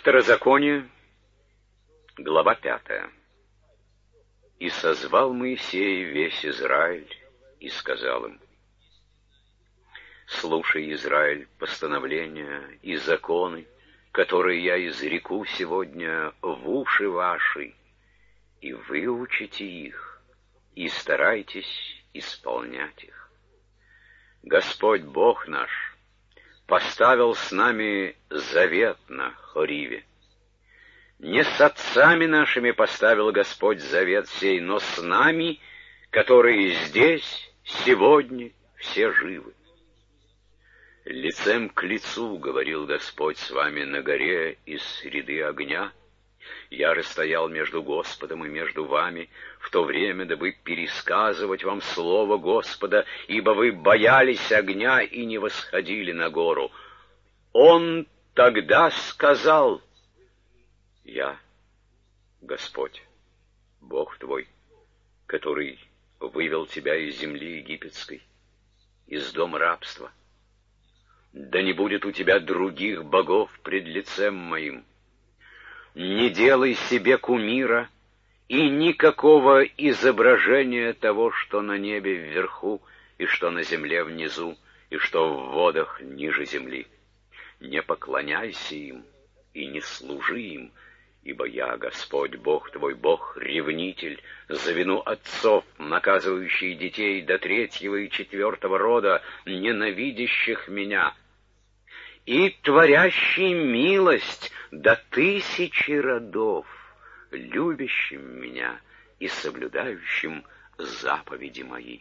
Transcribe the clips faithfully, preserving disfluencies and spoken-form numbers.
Второзаконие, глава пятая. «И созвал Моисей весь Израиль, и сказал им: слушай, Израиль, постановления и законы, которые я изреку сегодня в уши ваши, и выучите их, и старайтесь исполнять их. Господь Бог наш поставил с нами завет на Хориве. Не с отцами нашими поставил Господь завет сей, но с нами, которые здесь, сегодня, все живы. Лицем к лицу, говорил Господь с вами на горе из среды огня. Я расстоял между Господом и между вами в то время, дабы пересказывать вам слово Господа, ибо вы боялись огня и не восходили на гору. Он тогда сказал: я, Господь, Бог твой, который вывел тебя из земли египетской, из дома рабства. Да не будет у тебя других богов пред лицем моим. Не делай себе кумира и никакого изображения того, что на небе вверху, и что на земле внизу, и что в водах ниже земли. Не поклоняйся им и не служи им, ибо я, Господь, Бог твой, Бог, ревнитель, за вину отцов, наказывающий детей до третьего и четвертого рода, ненавидящих меня, и творящий милость до тысячи родов, любящим меня и соблюдающим заповеди мои.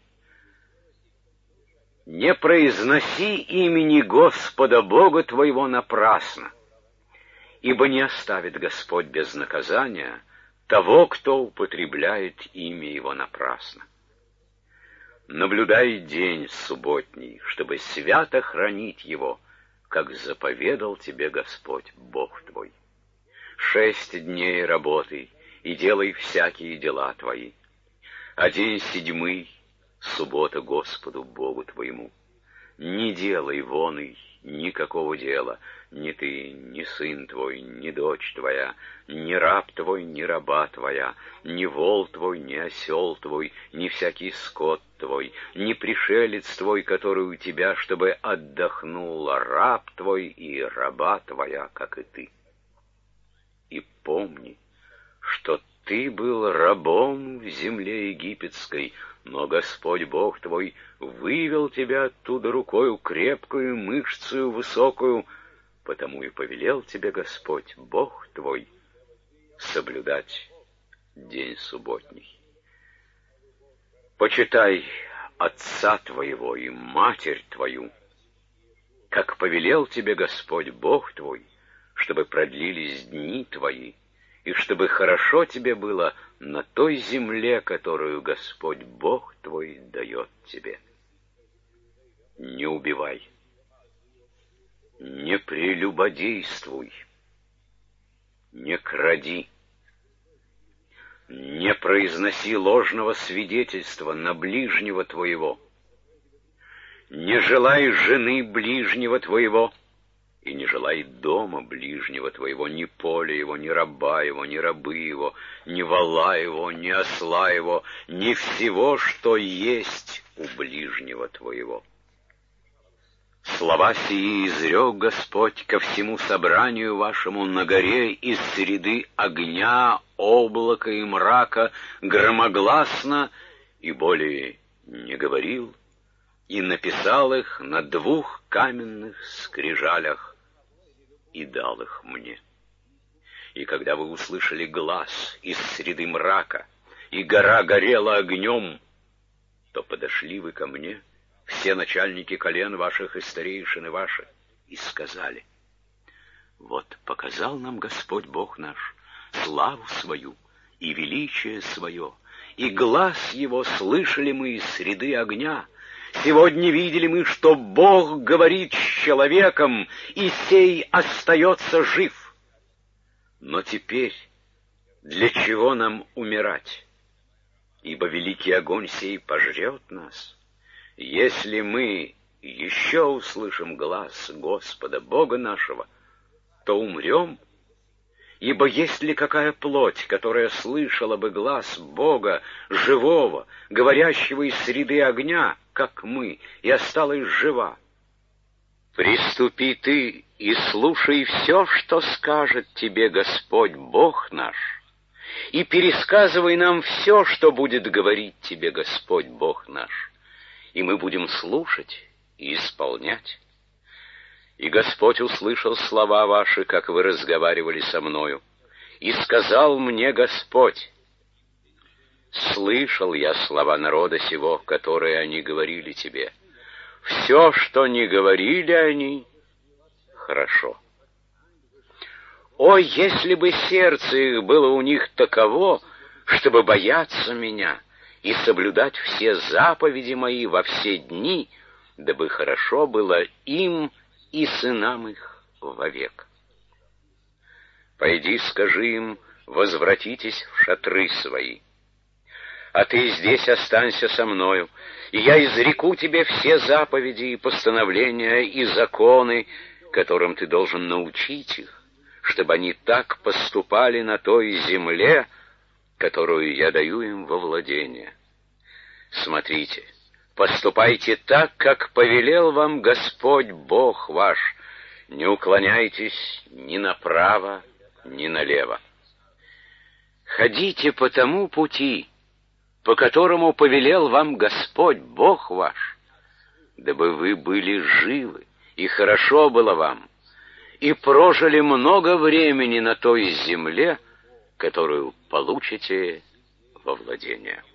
Не произноси имени Господа Бога твоего напрасно, ибо не оставит Господь без наказания того, кто употребляет имя Его напрасно. Наблюдай день субботний, чтобы свято хранить его, как заповедал тебе Господь Бог твой. Шесть дней работай и делай всякие дела твои, а день седьмый — суббота Господу Богу твоему. Не делай воной никакого дела, ни ты, ни сын твой, ни дочь твоя, ни раб твой, ни раба твоя, ни вол твой, ни осел твой, ни всякий скот твой, ни пришелец твой, который у тебя, чтобы отдохнул раб твой и раба твоя, как и ты. И помни, что ты был рабом в земле египетской, но Господь Бог твой вывел тебя оттуда рукою крепкую, мышцею высокую, потому и повелел тебе Господь Бог твой соблюдать день субботний. Почитай отца твоего и матерь твою, как повелел тебе Господь Бог твой, чтобы продлились дни твои, и чтобы хорошо тебе было на той земле, которую Господь Бог твой дает тебе. Не убивай, не прелюбодействуй, не кради, не произноси ложного свидетельства на ближнего твоего, не желай жены ближнего твоего, и не желай дома ближнего твоего, ни поля его, ни раба его, ни рабы его, ни вола его, ни осла его, ни всего, что есть у ближнего твоего. Слова сии изрек Господь ко всему собранию вашему на горе из среды огня, облака и мрака, громогласно, и более не говорил, и написал их на двух каменных скрижалях, и дал их мне. И когда вы услышали глас из среды мрака, и гора горела огнем, то подошли вы ко мне, все начальники колен ваших и старейшины ваши, и сказали: вот показал нам Господь Бог наш славу свою и величие свое, и глас его слышали мы из среды огня. Сегодня видели мы, что Бог говорит с человеком, и сей остается жив. Но теперь для чего нам умирать? Ибо великий огонь сей пожрет нас. Если мы еще услышим глас Господа Бога нашего, то умрем Ибо есть ли какая плоть, которая слышала бы глаз Бога, живого, говорящего из среды огня, как мы, и осталась жива? Приступи ты и слушай все, что скажет тебе Господь Бог наш, и пересказывай нам все, что будет говорить тебе Господь Бог наш, и мы будем слушать и исполнять. И Господь услышал слова ваши, как вы разговаривали со мною, и сказал мне Господь: слышал я слова народа сего, которые они говорили тебе. Все, что не говорили они, хорошо. О, если бы сердце их было у них таково, чтобы бояться меня и соблюдать все заповеди мои во все дни, дабы хорошо было им и сынам их вовек. Пойди, скажи им, возвратитесь в шатры свои. А ты здесь останься со мною, и я изреку тебе все заповеди и постановления и законы, которым ты должен научить их, чтобы они так поступали на той земле, которую я даю им во владение. Смотрите, поступайте так, как повелел вам Господь Бог ваш, не уклоняйтесь ни направо, ни налево. Ходите по тому пути, по которому повелел вам Господь Бог ваш, дабы вы были живы, и хорошо было вам, и прожили много времени на той земле, которую получите во владение.